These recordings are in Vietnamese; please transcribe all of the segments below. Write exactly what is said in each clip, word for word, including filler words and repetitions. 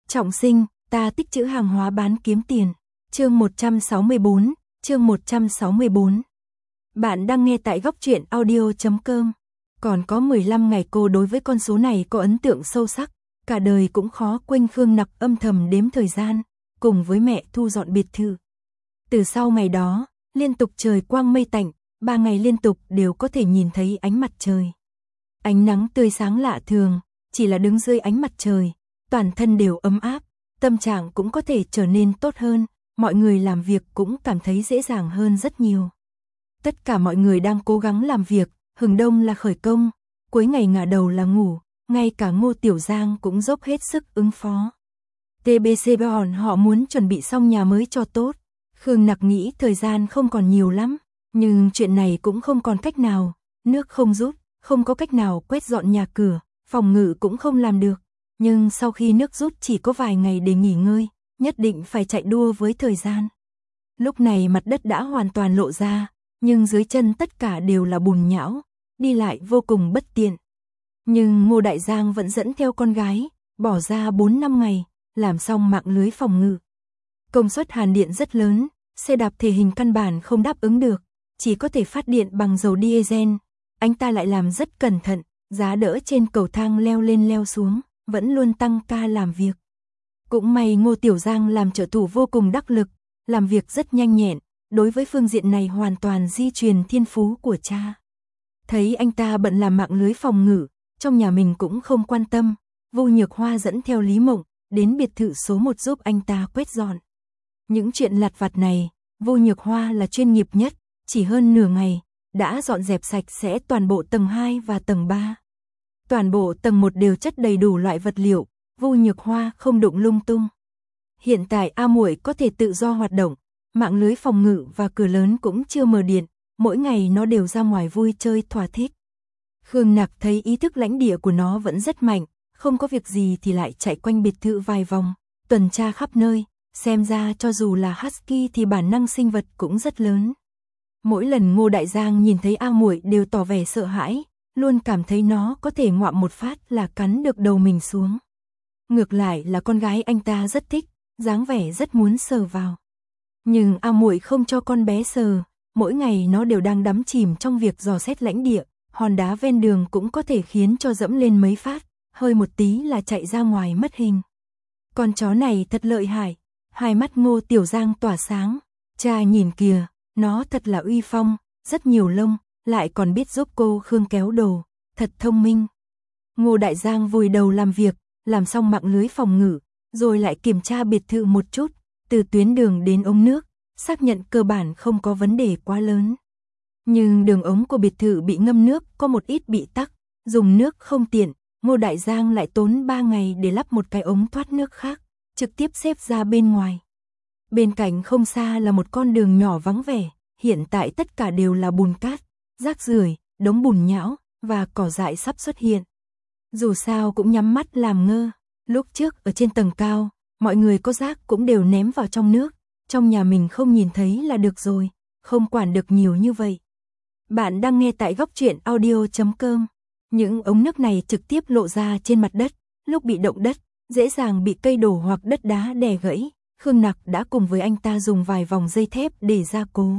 Trọng sinh, ta tích trữ hàng hóa bán kiếm tiền. Chương một trăm sáu mươi bốn, chương một trăm sáu mươi bốn. Bạn đang nghe tại góc truyện audio chấm com. Còn có mười lăm ngày cô đối với con số này có ấn tượng sâu sắc, cả đời cũng khó quên. Khương Nặc âm thầm đếm thời gian, cùng với mẹ thu dọn biệt thự. Từ sau ngày đó, liên tục trời quang mây tạnh, ba ngày liên tục đều có thể nhìn thấy ánh mặt trời. Ánh nắng tươi sáng lạ thường, chỉ là đứng dưới ánh mặt trời, toàn thân đều ấm áp, tâm trạng cũng có thể trở nên tốt hơn, mọi người làm việc cũng cảm thấy dễ dàng hơn rất nhiều. Tất cả mọi người đang cố gắng làm việc, hừng đông là khởi công, cuối ngày ngả đầu là ngủ, ngay cả Ngô Tiểu Giang cũng dốc hết sức ứng phó. tê bê xê bọn họ muốn chuẩn bị xong nhà mới cho tốt. Khương Nặc nghĩ thời gian không còn nhiều lắm, nhưng chuyện này cũng không còn cách nào, nước không rút, không có cách nào quét dọn nhà cửa, phòng ngự cũng không làm được. Nhưng sau khi nước rút chỉ có vài ngày để nghỉ ngơi, nhất định phải chạy đua với thời gian. Lúc này mặt đất đã hoàn toàn lộ ra, nhưng dưới chân tất cả đều là bùn nhão, đi lại vô cùng bất tiện. Nhưng Ngô Đại Giang vẫn dẫn theo con gái, bỏ ra bốn năm ngày, làm xong mạng lưới phòng ngự. Công suất hàn điện rất lớn, xe đạp thể hình căn bản không đáp ứng được, chỉ có thể phát điện bằng dầu diesel. Anh ta lại làm rất cẩn thận, giá đỡ trên cầu thang leo lên leo xuống, vẫn luôn tăng ca làm việc. Cũng may Ngô Tiểu Giang làm trợ thủ vô cùng đắc lực, làm việc rất nhanh nhẹn, đối với phương diện này hoàn toàn di truyền thiên phú của cha. Thấy anh ta bận làm mạng lưới phòng ngự, trong nhà mình cũng không quan tâm, Vu Nhược Hoa dẫn theo Lý Mộng, đến biệt thự số một giúp anh ta quét dọn. Những chuyện lặt vặt này, Vu Nhược Hoa là chuyên nghiệp nhất, chỉ hơn nửa ngày, đã dọn dẹp sạch sẽ toàn bộ tầng hai và tầng ba. Toàn bộ tầng một đều chất đầy đủ loại vật liệu, Vu Nhược Hoa không đụng lung tung. Hiện tại A Muội có thể tự do hoạt động, mạng lưới phòng ngự và cửa lớn cũng chưa mở điện, mỗi ngày nó đều ra ngoài vui chơi thỏa thích. Khương Nặc thấy ý thức lãnh địa của nó vẫn rất mạnh, không có việc gì thì lại chạy quanh biệt thự vài vòng, tuần tra khắp nơi, xem ra cho dù là husky thì bản năng sinh vật cũng rất lớn. Mỗi lần Ngô Đại Giang nhìn thấy A Muội đều tỏ vẻ sợ hãi, luôn cảm thấy nó có thể ngoạm một phát là cắn được đầu mình xuống. Ngược lại là con gái anh ta rất thích, dáng vẻ rất muốn sờ vào. Nhưng A Muội không cho con bé sờ, mỗi ngày nó đều đang đắm chìm trong việc dò xét lãnh địa, hòn đá ven đường cũng có thể khiến cho dẫm lên mấy phát, hơi một tí là chạy ra ngoài mất hình. Con chó này thật lợi hại, hai mắt Ngô Tiểu Giang tỏa sáng, cha nhìn kìa, nó thật là uy phong, rất nhiều lông, lại còn biết giúp cô Khương kéo đồ, thật thông minh. Ngô Đại Giang vùi đầu làm việc, làm xong mạng lưới phòng ngự, rồi lại kiểm tra biệt thự một chút, từ tuyến đường đến ống nước, xác nhận cơ bản không có vấn đề quá lớn. Nhưng đường ống của biệt thự bị ngâm nước có một ít bị tắc, dùng nước không tiện, Ngô Đại Giang lại tốn ba ngày để lắp một cái ống thoát nước khác, trực tiếp xếp ra bên ngoài. Bên cạnh không xa là một con đường nhỏ vắng vẻ, hiện tại tất cả đều là bùn cát, rác rưởi, đống bùn nhão và cỏ dại sắp xuất hiện. Dù sao cũng nhắm mắt làm ngơ, lúc trước ở trên tầng cao, mọi người có rác cũng đều ném vào trong nước, trong nhà mình không nhìn thấy là được rồi, không quản được nhiều như vậy. Bạn đang nghe tại góc truyện audio chấm com. Những ống nước này trực tiếp lộ ra trên mặt đất, lúc bị động đất, dễ dàng bị cây đổ hoặc đất đá đè gãy. Khương Nặc đã cùng với anh ta dùng vài vòng dây thép để gia cố.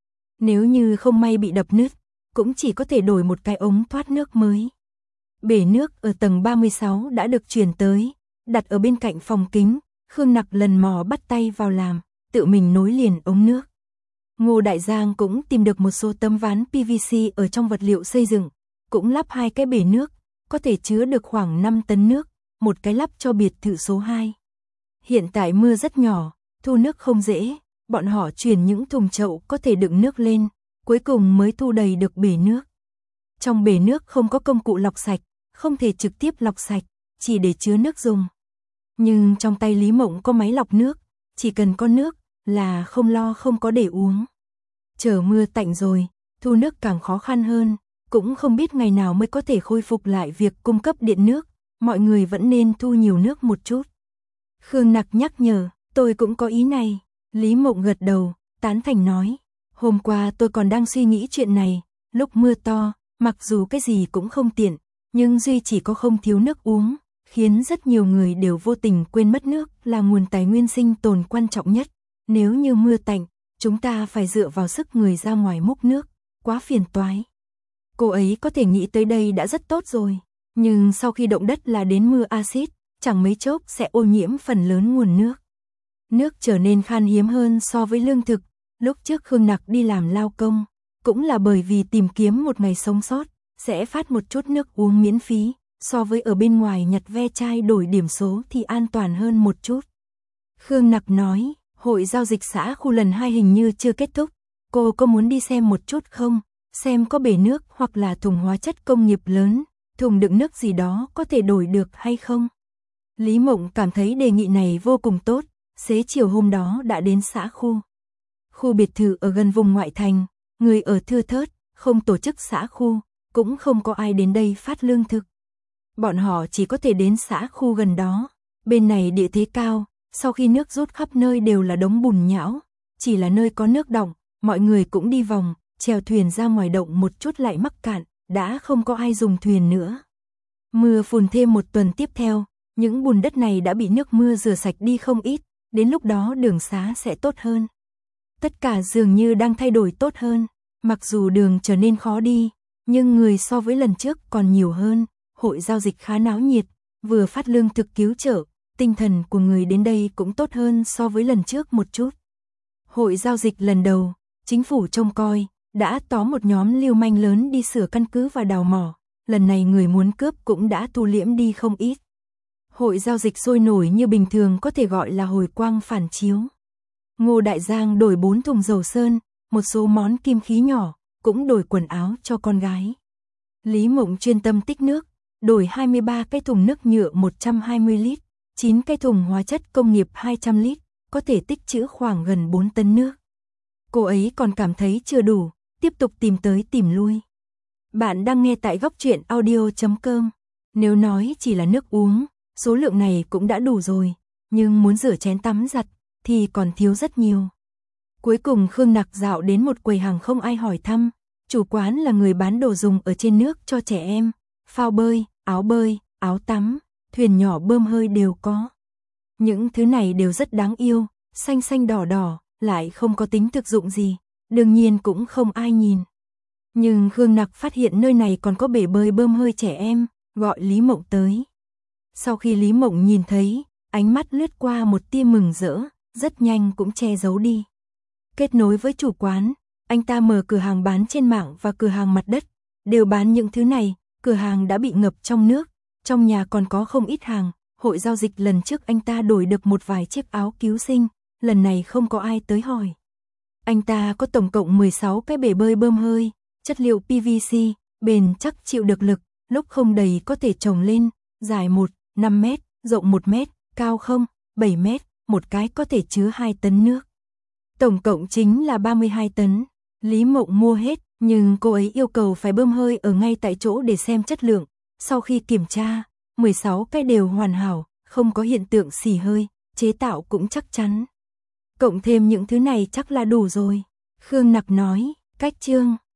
Nếu như không may bị đập nứt, cũng chỉ có thể đổi một cái ống thoát nước mới. Bể nước ở tầng ba mươi sáu đã được chuyển tới, đặt ở bên cạnh phòng kính, Khương Nặc lần mò bắt tay vào làm, tự mình nối liền ống nước. Ngô Đại Giang cũng tìm được một số tấm ván pê vê xê ở trong vật liệu xây dựng, cũng lắp hai cái bể nước, có thể chứa được khoảng năm tấn nước, một cái lắp cho biệt thự số hai. Hiện tại mưa rất nhỏ, thu nước không dễ, bọn họ chuyển những thùng chậu có thể đựng nước lên, cuối cùng mới thu đầy được bể nước. Trong bể nước không có công cụ lọc sạch, không thể trực tiếp lọc sạch, chỉ để chứa nước dùng. Nhưng trong tay Lý Mộng có máy lọc nước, chỉ cần có nước là không lo không có để uống. Chờ mưa tạnh rồi, thu nước càng khó khăn hơn, cũng không biết ngày nào mới có thể khôi phục lại việc cung cấp điện nước, mọi người vẫn nên thu nhiều nước một chút. Khương Nặc nhắc nhở, tôi cũng có ý này. Lý Mộng gật đầu, tán thành nói, hôm qua tôi còn đang suy nghĩ chuyện này, lúc mưa to, mặc dù cái gì cũng không tiện, nhưng duy chỉ có không thiếu nước uống, khiến rất nhiều người đều vô tình quên mất nước là nguồn tài nguyên sinh tồn quan trọng nhất. Nếu như mưa tạnh, chúng ta phải dựa vào sức người ra ngoài múc nước, quá phiền toái. Cô ấy có thể nghĩ tới đây đã rất tốt rồi, nhưng sau khi động đất là đến mưa axit, chẳng mấy chốc sẽ ô nhiễm phần lớn nguồn nước. Nước trở nên khan hiếm hơn so với lương thực. Lúc trước Khương Nặc đi làm lao công, cũng là bởi vì tìm kiếm một ngày sống sót, sẽ phát một chút nước uống miễn phí, so với ở bên ngoài nhặt ve chai đổi điểm số thì an toàn hơn một chút. Khương Nặc nói, hội giao dịch xã khu lần hai hình như chưa kết thúc, cô có muốn đi xem một chút không? Xem có bể nước hoặc là thùng hóa chất công nghiệp lớn, thùng đựng nước gì đó có thể đổi được hay không? Lý Mộng cảm thấy đề nghị này vô cùng tốt, xế chiều hôm đó đã đến xã khu. Khu biệt thự ở gần vùng ngoại thành, người ở thưa thớt, không tổ chức xã khu, cũng không có ai đến đây phát lương thực. Bọn họ chỉ có thể đến xã khu gần đó, bên này địa thế cao, sau khi nước rút khắp nơi đều là đống bùn nhão, chỉ là nơi có nước đọng, mọi người cũng đi vòng, chèo thuyền ra ngoài động một chút lại mắc cạn, đã không có ai dùng thuyền nữa. Mưa phùn thêm một tuần tiếp theo, những bùn đất này đã bị nước mưa rửa sạch đi không ít, đến lúc đó đường xá sẽ tốt hơn. Tất cả dường như đang thay đổi tốt hơn, mặc dù đường trở nên khó đi, nhưng người so với lần trước còn nhiều hơn, hội giao dịch khá náo nhiệt, vừa phát lương thực cứu trợ, tinh thần của người đến đây cũng tốt hơn so với lần trước một chút. Hội giao dịch lần đầu, chính phủ trông coi, đã tóm một nhóm lưu manh lớn đi sửa căn cứ và đào mỏ, lần này người muốn cướp cũng đã thu liễm đi không ít. Hội giao dịch sôi nổi như bình thường có thể gọi là hồi quang phản chiếu. Ngô Đại Giang đổi bốn thùng dầu sơn, một số món kim khí nhỏ, cũng đổi quần áo cho con gái. Lý Mộng chuyên tâm tích nước, đổi hai mươi ba cái thùng nước nhựa một trăm hai mươi lít, chín cái thùng hóa chất công nghiệp hai trăm lít, có thể tích trữ khoảng gần bốn tấn nước. Cô ấy còn cảm thấy chưa đủ, tiếp tục tìm tới tìm lui. Bạn đang nghe tại góc truyện audio chấm com. Nếu nói chỉ là nước uống, số lượng này cũng đã đủ rồi, nhưng muốn rửa chén tắm giặt thì còn thiếu rất nhiều. Cuối cùng Khương Nặc dạo đến một quầy hàng không ai hỏi thăm, chủ quán là người bán đồ dùng ở trên nước cho trẻ em, phao bơi, áo bơi, áo tắm, thuyền nhỏ bơm hơi đều có. Những thứ này đều rất đáng yêu, xanh xanh đỏ đỏ, lại không có tính thực dụng gì, đương nhiên cũng không ai nhìn. Nhưng Khương Nặc phát hiện nơi này còn có bể bơi bơm hơi trẻ em, gọi Lý Mộng tới. Sau khi Lý Mộng nhìn thấy, ánh mắt lướt qua một tia mừng rỡ, rất nhanh cũng che giấu đi. Kết nối với chủ quán, anh ta mở cửa hàng bán trên mạng và cửa hàng mặt đất, đều bán những thứ này, cửa hàng đã bị ngập trong nước, trong nhà còn có không ít hàng, hội giao dịch lần trước anh ta đổi được một vài chiếc áo cứu sinh, lần này không có ai tới hỏi. Anh ta có tổng cộng mười sáu cái bể bơi bơm hơi, chất liệu pê vê xê, bền chắc chịu được lực, lúc không đầy có thể trồng lên, dài một, năm mét, rộng một mét, cao không, bảy mét, một cái có thể chứa hai tấn nước. Tổng cộng chính là ba mươi hai tấn. Lý Mộng mua hết, nhưng cô ấy yêu cầu phải bơm hơi ở ngay tại chỗ để xem chất lượng. Sau khi kiểm tra, mười sáu cái đều hoàn hảo, không có hiện tượng xì hơi, chế tạo cũng chắc chắn. Cộng thêm những thứ này chắc là đủ rồi. Khương Nặc nói, cách chương.